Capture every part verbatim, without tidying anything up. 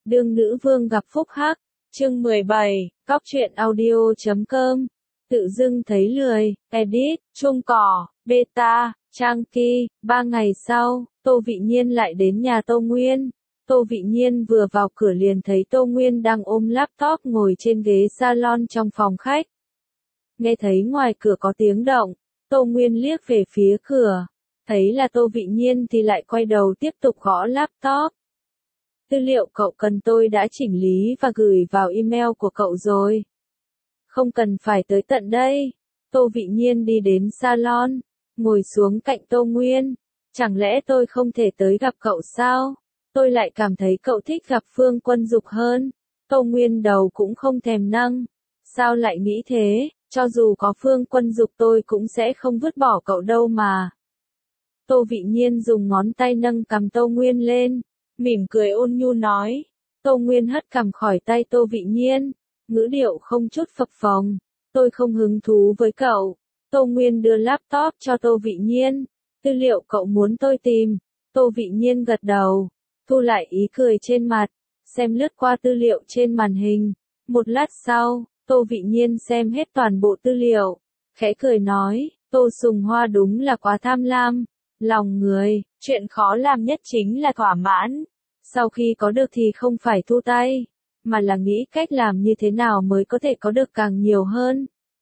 Đương nữ vương gặp phúc hắc, chương mười bảy, cóc truyện audio chấm com. Tự dưng thấy lười, edit, chuông cỏ, beta, trang kỳ. Ba ngày sau, Tô Vị Nhiên lại đến nhà Tô Nguyên. Tô Vị Nhiên vừa vào cửa liền thấy Tô Nguyên đang ôm laptop ngồi trên ghế salon trong phòng khách. Nghe thấy ngoài cửa có tiếng động, Tô Nguyên liếc về phía cửa. Thấy là Tô Vị Nhiên thì lại quay đầu tiếp tục gõ laptop. Tư liệu cậu cần tôi đã chỉnh lý và gửi vào email của cậu rồi. Không cần phải tới tận đây. Tô Vị Nhiên đi đến salon, ngồi xuống cạnh Tô Nguyên. Chẳng lẽ tôi không thể tới gặp cậu sao? Tôi lại cảm thấy cậu thích gặp Phương Quân Dục hơn. Tô Nguyên đầu cũng không thèm nâng. Sao lại nghĩ thế? Cho dù có Phương Quân Dục tôi cũng sẽ không vứt bỏ cậu đâu mà. Tô Vị Nhiên dùng ngón tay nâng cằm Tô Nguyên lên, mỉm cười ôn nhu nói. Tô Nguyên hất cằm khỏi tay Tô Vị Nhiên, ngữ điệu không chút phập phồng. Tôi không hứng thú với cậu. Tô Nguyên đưa laptop cho Tô Vị Nhiên. Tư liệu cậu muốn tôi tìm. Tô Vị Nhiên gật đầu, thu lại ý cười trên mặt, xem lướt qua tư liệu trên màn hình. Một lát sau, Tô Vị Nhiên xem hết toàn bộ tư liệu, khẽ cười nói, Tô Sùng Hoa đúng là quá tham lam. Lòng người, chuyện khó làm nhất chính là thỏa mãn. Sau khi có được thì không phải thu tay, mà là nghĩ cách làm như thế nào mới có thể có được càng nhiều hơn.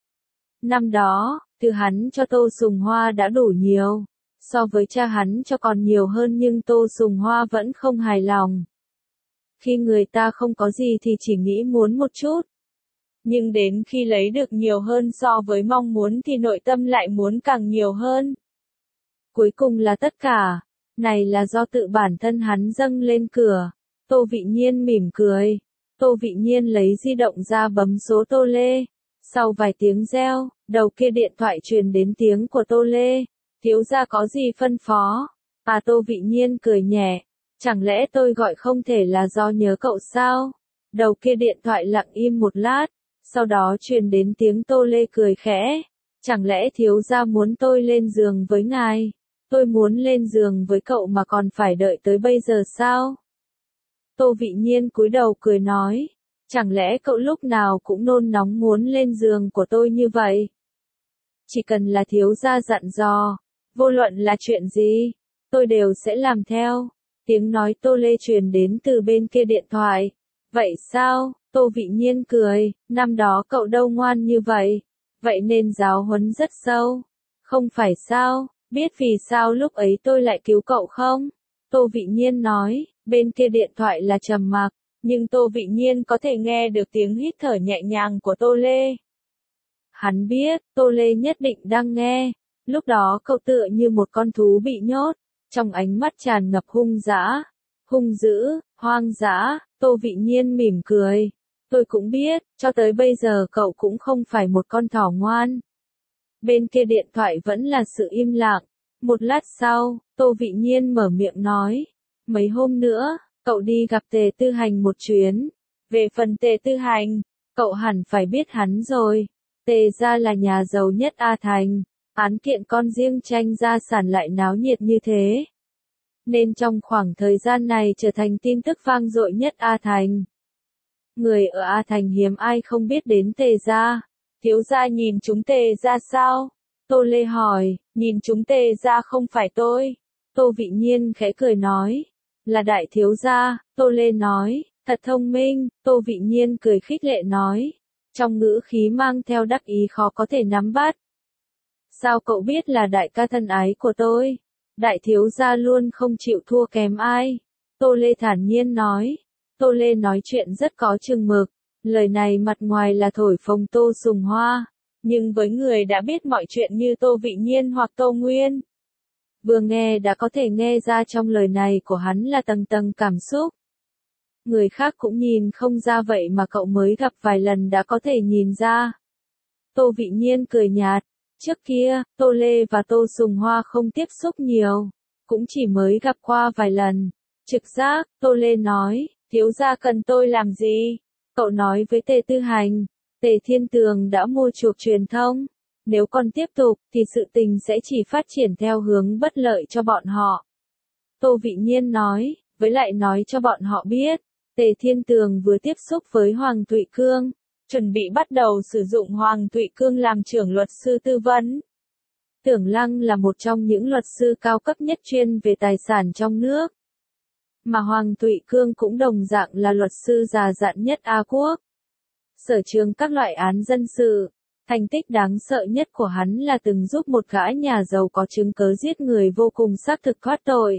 Năm đó, từ hắn cho Tô Sùng Hoa đã đủ nhiều, so với cha hắn cho còn nhiều hơn nhưng Tô Sùng Hoa vẫn không hài lòng. Khi người ta không có gì thì chỉ nghĩ muốn một chút. Nhưng đến khi lấy được nhiều hơn so với mong muốn thì nội tâm lại muốn càng nhiều hơn. Cuối cùng là tất cả, này là do tự bản thân hắn dâng lên cửa. Tô Vị Nhiên mỉm cười. Tô Vị Nhiên lấy di động ra bấm số Tô Lê. Sau vài tiếng reo, đầu kia điện thoại truyền đến tiếng của Tô Lê. Thiếu gia có gì phân phó? À Tô Vị Nhiên cười nhẹ. Chẳng lẽ tôi gọi không thể là do nhớ cậu sao? Đầu kia điện thoại lặng im một lát. Sau đó truyền đến tiếng Tô Lê cười khẽ. Chẳng lẽ thiếu gia muốn tôi lên giường với ngài? Tôi muốn lên giường với cậu mà còn phải đợi tới bây giờ sao? Tô Vị Nhiên cúi đầu cười nói. Chẳng lẽ cậu lúc nào cũng nôn nóng muốn lên giường của tôi như vậy? Chỉ cần là thiếu gia dặn dò, vô luận là chuyện gì, tôi đều sẽ làm theo. Tiếng nói Tô Lê truyền đến từ bên kia điện thoại. Vậy sao? Tô Vị Nhiên cười. Năm đó cậu đâu ngoan như vậy. Vậy nên giáo huấn rất sâu. Không phải sao? Biết vì sao lúc ấy tôi lại cứu cậu không? Tô Vị Nhiên nói. Bên kia điện thoại là trầm mặc, nhưng Tô Vị Nhiên có thể nghe được tiếng hít thở nhẹ nhàng của Tô Lê. Hắn biết, Tô Lê nhất định đang nghe. Lúc đó cậu tựa như một con thú bị nhốt, trong ánh mắt tràn ngập hung dã, hung dữ, hoang dã. Tô Vị Nhiên mỉm cười. Tôi cũng biết, cho tới bây giờ cậu cũng không phải một con thỏ ngoan. Bên kia điện thoại vẫn là sự im lặng. Một lát sau, Tô Vị Nhiên mở miệng nói. Mấy hôm nữa, cậu đi gặp Tề Tư Hành một chuyến. Về phần Tề Tư Hành, cậu hẳn phải biết hắn rồi. Tề gia là nhà giàu nhất A Thành. Án kiện con riêng tranh gia sản lại náo nhiệt như thế. Nên trong khoảng thời gian này trở thành tin tức vang dội nhất A Thành. Người ở A Thành hiếm ai không biết đến Tề gia. Thiếu gia nhìn chúng Tề gia sao? Tô Lê hỏi. Nhìn chúng Tề gia không phải tôi. Tô Vị Nhiên khẽ cười nói. Là đại thiếu gia. Tô Lê nói. Thật thông minh. Tô Vị Nhiên cười khích lệ nói. Trong ngữ khí mang theo đắc ý khó có thể nắm bắt. Sao cậu biết là đại ca thân ái của tôi? Đại thiếu gia luôn không chịu thua kém ai. Tô Lê thản nhiên nói. Tô Lê nói chuyện rất có chừng mực. Lời này mặt ngoài là thổi phồng Tô Sùng Hoa. Nhưng với người đã biết mọi chuyện như Tô Vị Nhiên hoặc Tô Nguyên, vừa nghe đã có thể nghe ra trong lời này của hắn là tầng tầng cảm xúc. Người khác cũng nhìn không ra vậy mà cậu mới gặp vài lần đã có thể nhìn ra. Tô Vị Nhiên cười nhạt. Trước kia, Tô Lê và Tô Sùng Hoa không tiếp xúc nhiều, cũng chỉ mới gặp qua vài lần. Trực giác, Tô Lê nói, thiếu gia cần tôi làm gì? Cậu nói với Tề Tư Hành, Tề Thiên Tường đã mua chuộc truyền thông. Nếu còn tiếp tục, thì sự tình sẽ chỉ phát triển theo hướng bất lợi cho bọn họ. Tô Vị Nhiên nói, với lại nói cho bọn họ biết, Tề Thiên Tường vừa tiếp xúc với Hoàng Thụy Cương, chuẩn bị bắt đầu sử dụng Hoàng Thụy Cương làm trưởng luật sư tư vấn. Tưởng Lăng là một trong những luật sư cao cấp nhất chuyên về tài sản trong nước. Mà Hoàng Thụy Cương cũng đồng dạng là luật sư già dặn nhất A Quốc. Sở trường các loại án dân sự, thành tích đáng sợ nhất của hắn là từng giúp một gã nhà giàu có chứng cớ giết người vô cùng xác thực thoát tội.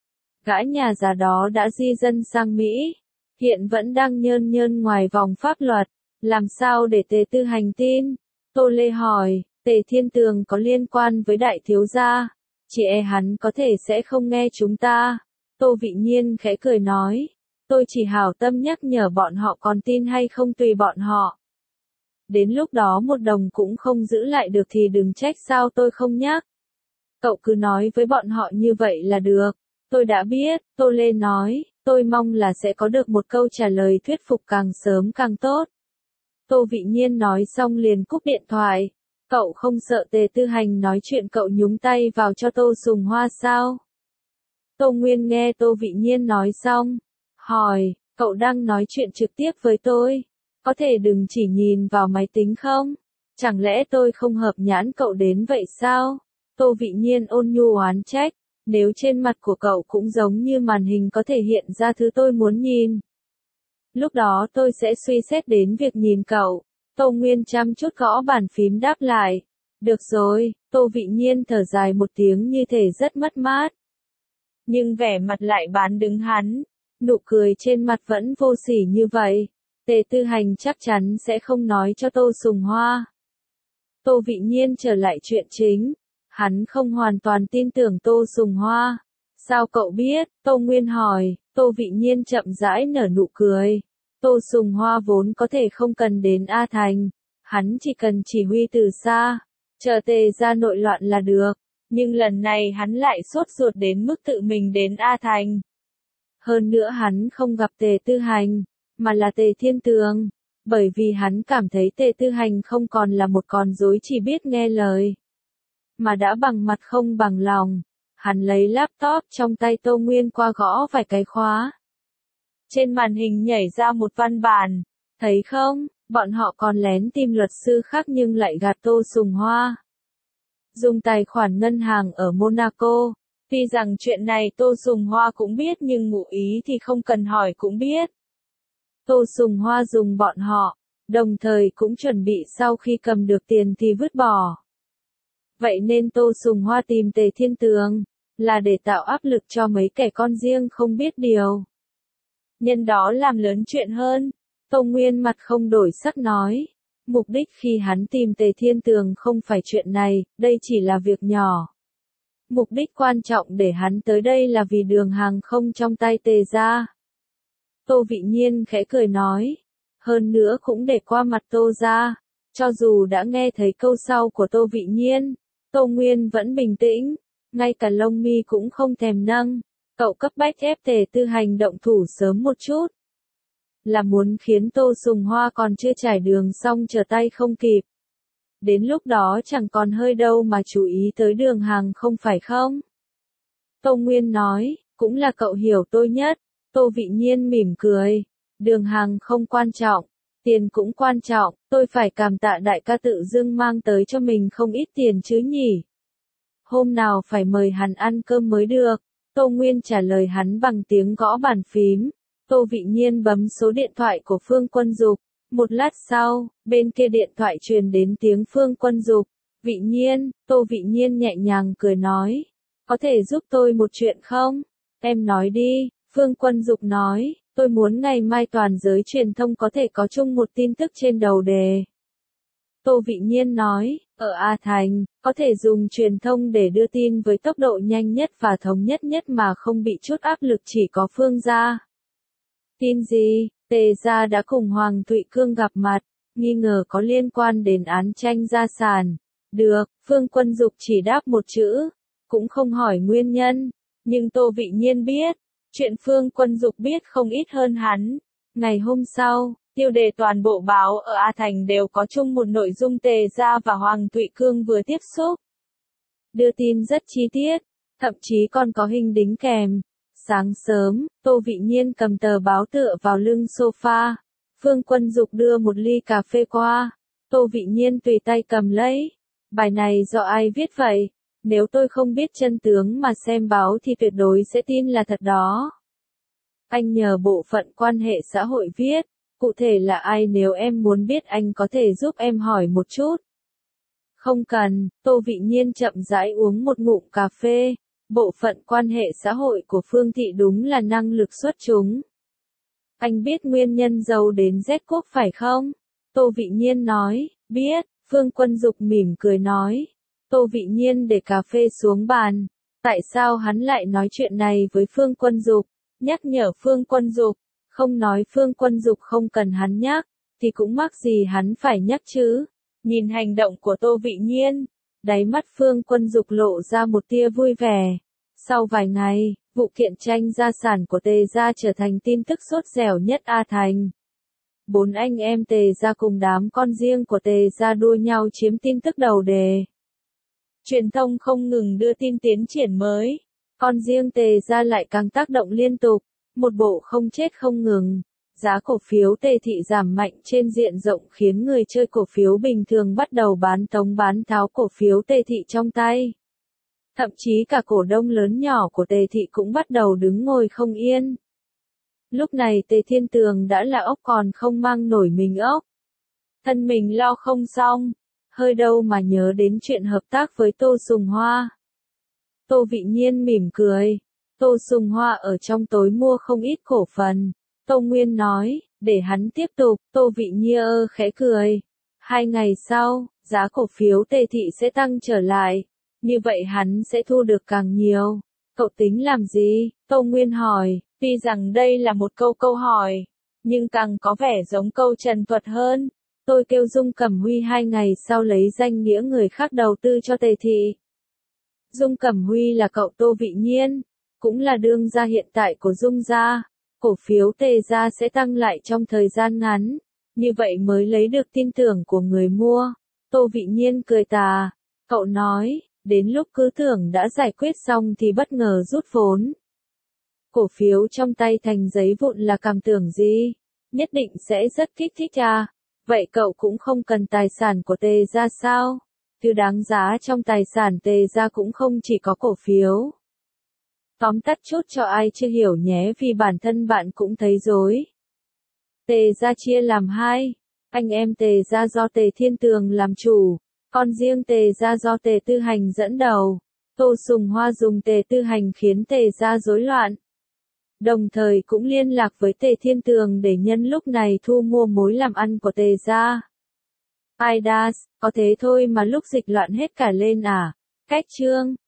Gã nhà già đó đã di dân sang Mỹ, hiện vẫn đang nhơn nhơn ngoài vòng pháp luật, làm sao để Tề Tư Hành tin? Tô Lê hỏi, Tề Thiên Tường có liên quan với đại thiếu gia, chỉ e hắn có thể sẽ không nghe chúng ta. Tô Vị Nhiên khẽ cười nói, tôi chỉ hảo tâm nhắc nhở bọn họ, còn tin hay không tùy bọn họ. Đến lúc đó một đồng cũng không giữ lại được thì đừng trách sao tôi không nhắc. Cậu cứ nói với bọn họ như vậy là được. Tôi đã biết, Tô Lê nói, tôi mong là sẽ có được một câu trả lời thuyết phục càng sớm càng tốt. Tô Vị Nhiên nói xong liền cúp điện thoại. Cậu không sợ Tề Tư Hành nói chuyện cậu nhúng tay vào cho Tô Sùng Hoa sao? Tô Nguyên nghe Tô Vị Nhiên nói xong, hỏi, cậu đang nói chuyện trực tiếp với tôi, có thể đừng chỉ nhìn vào máy tính không? Chẳng lẽ tôi không hợp nhãn cậu đến vậy sao? Tô Vị Nhiên ôn nhu oán trách, nếu trên mặt của cậu cũng giống như màn hình có thể hiện ra thứ tôi muốn nhìn. Lúc đó tôi sẽ suy xét đến việc nhìn cậu. Tô Nguyên chăm chút gõ bàn phím đáp lại. Được rồi, Tô Vị Nhiên thở dài một tiếng như thể rất mất mát. Nhưng vẻ mặt lại bán đứng hắn, nụ cười trên mặt vẫn vô sỉ như vậy. Tề Tư Hành chắc chắn sẽ không nói cho Tô Sùng Hoa. Tô Vị Nhiên trở lại chuyện chính, hắn không hoàn toàn tin tưởng Tô Sùng Hoa. Sao cậu biết? Tô Nguyên hỏi. Tô Vị Nhiên chậm rãi nở nụ cười. Tô Sùng Hoa vốn có thể không cần đến A Thành, hắn chỉ cần chỉ huy từ xa, chờ Tề ra nội loạn là được, nhưng lần này hắn lại sốt ruột đến mức tự mình đến A Thành. Hơn nữa hắn không gặp Tề Tư Hành, mà là Tề Thiên Tường, bởi vì hắn cảm thấy Tề Tư Hành không còn là một con rối chỉ biết nghe lời, mà đã bằng mặt không bằng lòng. Hắn lấy laptop trong tay Tô Nguyên qua gõ vài cái khóa. Trên màn hình nhảy ra một văn bản, thấy không, bọn họ còn lén tìm luật sư khác nhưng lại gạt Tô Sùng Hoa. Dùng tài khoản ngân hàng ở Monaco, tuy rằng chuyện này Tô Sùng Hoa cũng biết nhưng ngụ ý thì không cần hỏi cũng biết. Tô Sùng Hoa dùng bọn họ, đồng thời cũng chuẩn bị sau khi cầm được tiền thì vứt bỏ. Vậy nên Tô Sùng Hoa tìm Tề Thiên Tường, là để tạo áp lực cho mấy kẻ con riêng không biết điều. Nhân đó làm lớn chuyện hơn. Tô Nguyên mặt không đổi sắc nói. Mục đích khi hắn tìm Tề Thiên Tường không phải chuyện này, đây chỉ là việc nhỏ. Mục đích quan trọng để hắn tới đây là vì đường hàng không trong tay Tề ra. Tô Vị Nhiên khẽ cười nói. Hơn nữa cũng để qua mặt Tô ra. Cho dù đã nghe thấy câu sau của Tô Vị Nhiên, Tô Nguyên vẫn bình tĩnh, ngay cả lông mi cũng không thèm nâng. Cậu cấp bách ép Tề Tư Hành động thủ sớm một chút. Là muốn khiến Tô Sùng Hoa còn chưa trải đường xong trở tay không kịp. Đến lúc đó chẳng còn hơi đâu mà chú ý tới đường hàng không phải không? Tô Nguyên nói, cũng là cậu hiểu tôi nhất. Tô Vị Nhiên mỉm cười. Đường hàng không quan trọng, tiền cũng quan trọng, tôi phải cảm tạ đại ca tự dưng mang tới cho mình không ít tiền chứ nhỉ. Hôm nào phải mời hắn ăn cơm mới được. Tô Nguyên trả lời hắn bằng tiếng gõ bàn phím. Tô Vị Nhiên bấm số điện thoại của Phương Quân Dục. Một lát sau, bên kia điện thoại truyền đến tiếng Phương Quân Dục. Vị Nhiên, Tô Vị Nhiên nhẹ nhàng cười nói. Có thể giúp tôi một chuyện không? Em nói đi, Phương Quân Dục nói. Tôi muốn ngày mai toàn giới truyền thông có thể có chung một tin tức trên đầu đề. Tô Vị Nhiên nói, ở A Thành, có thể dùng truyền thông để đưa tin với tốc độ nhanh nhất và thống nhất nhất mà không bị chút áp lực chỉ có Phương gia. Tin gì? Tề gia đã cùng Hoàng Thụy Cương gặp mặt, nghi ngờ có liên quan đến án tranh gia sản. Được, Phương Quân Dục chỉ đáp một chữ, cũng không hỏi nguyên nhân, nhưng Tô Vị Nhiên biết, chuyện Phương Quân Dục biết không ít hơn hắn. Ngày hôm sau, tiêu đề toàn bộ báo ở A Thành đều có chung một nội dung Tề gia và Hoàng Thụy Cương vừa tiếp xúc. Đưa tin rất chi tiết, thậm chí còn có hình đính kèm. Sáng sớm, Tô Vị Nhiên cầm tờ báo tựa vào lưng sofa. Phương Quân Dục đưa một ly cà phê qua. Tô Vị Nhiên tùy tay cầm lấy. Bài này do ai viết vậy? Nếu tôi không biết chân tướng mà xem báo thì tuyệt đối sẽ tin là thật đó. Anh nhờ bộ phận quan hệ xã hội viết. Cụ thể là ai, nếu em muốn biết anh có thể giúp em hỏi một chút. Không cần, Tô Vị Nhiên chậm rãi uống một ngụm cà phê. Bộ phận quan hệ xã hội của Phương Thị đúng là năng lực xuất chúng. Anh biết nguyên nhân giàu đến rét quốc phải không? Tô Vị Nhiên nói, biết. Phương Quân Dục mỉm cười nói. Tô Vị Nhiên để cà phê xuống bàn. Tại sao hắn lại nói chuyện này với Phương Quân Dục? Nhắc nhở Phương Quân Dục. Không nói Phương Quân Dục không cần hắn nhắc, thì cũng mắc gì hắn phải nhắc chứ. Nhìn hành động của Tô Vị Nhiên, đáy mắt Phương Quân Dục lộ ra một tia vui vẻ. Sau vài ngày, vụ kiện tranh gia sản của Tề gia trở thành tin tức sốt dẻo nhất A Thành. Bốn anh em Tề gia cùng đám con riêng của Tề gia đua nhau chiếm tin tức đầu đề. Truyền thông không ngừng đưa tin tiến triển mới. Con riêng Tề gia lại càng tác động liên tục. Một bộ không chết không ngừng. Giá cổ phiếu Tề thị giảm mạnh trên diện rộng khiến người chơi cổ phiếu bình thường bắt đầu bán tống bán tháo cổ phiếu Tề thị trong tay. Thậm chí cả cổ đông lớn nhỏ của Tề thị cũng bắt đầu đứng ngồi không yên. Lúc này Tề Thiên Tường đã là ốc còn không mang nổi mình ốc. Thân mình lo không xong, hơi đâu mà nhớ đến chuyện hợp tác với Tô Sùng Hoa. Tô Vị Nhiên mỉm cười. Tô Sùng Hoa ở trong tối mua không ít cổ phần. Tô Nguyên nói, để hắn tiếp tục. Tô Vị Nhiên ơ khẽ cười. Hai ngày sau, giá cổ phiếu Tề thị sẽ tăng trở lại. Như vậy hắn sẽ thu được càng nhiều. Cậu tính làm gì? Tô Nguyên hỏi. Tuy rằng đây là một câu câu hỏi, nhưng càng có vẻ giống câu trần thuật hơn. Tôi kêu Dung Cẩm Huy hai ngày sau lấy danh nghĩa người khác đầu tư cho Tề thị. Dung Cẩm Huy là cậu Tô Vị Nhiên, cũng là đương gia hiện tại của Dung gia. Cổ phiếu Tề gia sẽ tăng lại trong thời gian ngắn, như vậy mới lấy được tin tưởng của người mua. Tô Vị Nhiên cười tà. Cậu nói, đến lúc cứ tưởng đã giải quyết xong thì bất ngờ rút vốn. Cổ phiếu trong tay thành giấy vụn là cảm tưởng gì? Nhất định sẽ rất kích thích à? Vậy cậu cũng không cần tài sản của Tề gia sao? Thứ đáng giá trong tài sản Tề gia cũng không chỉ có cổ phiếu. Tóm tắt chút cho ai chưa hiểu nhé, vì bản thân bạn cũng thấy rối. Tề gia chia làm hai. Anh em Tề gia do Tề Thiên Tường làm chủ. Con riêng Tề gia do Tề Tư Hành dẫn đầu. Tô Sùng Hoa dùng Tề Tư Hành khiến Tề gia rối loạn. Đồng thời cũng liên lạc với Tề Thiên Tường để nhân lúc này thu mua mối làm ăn của Tề gia. Ai đa, có thế thôi mà lúc dịch loạn hết cả lên à? Cách chương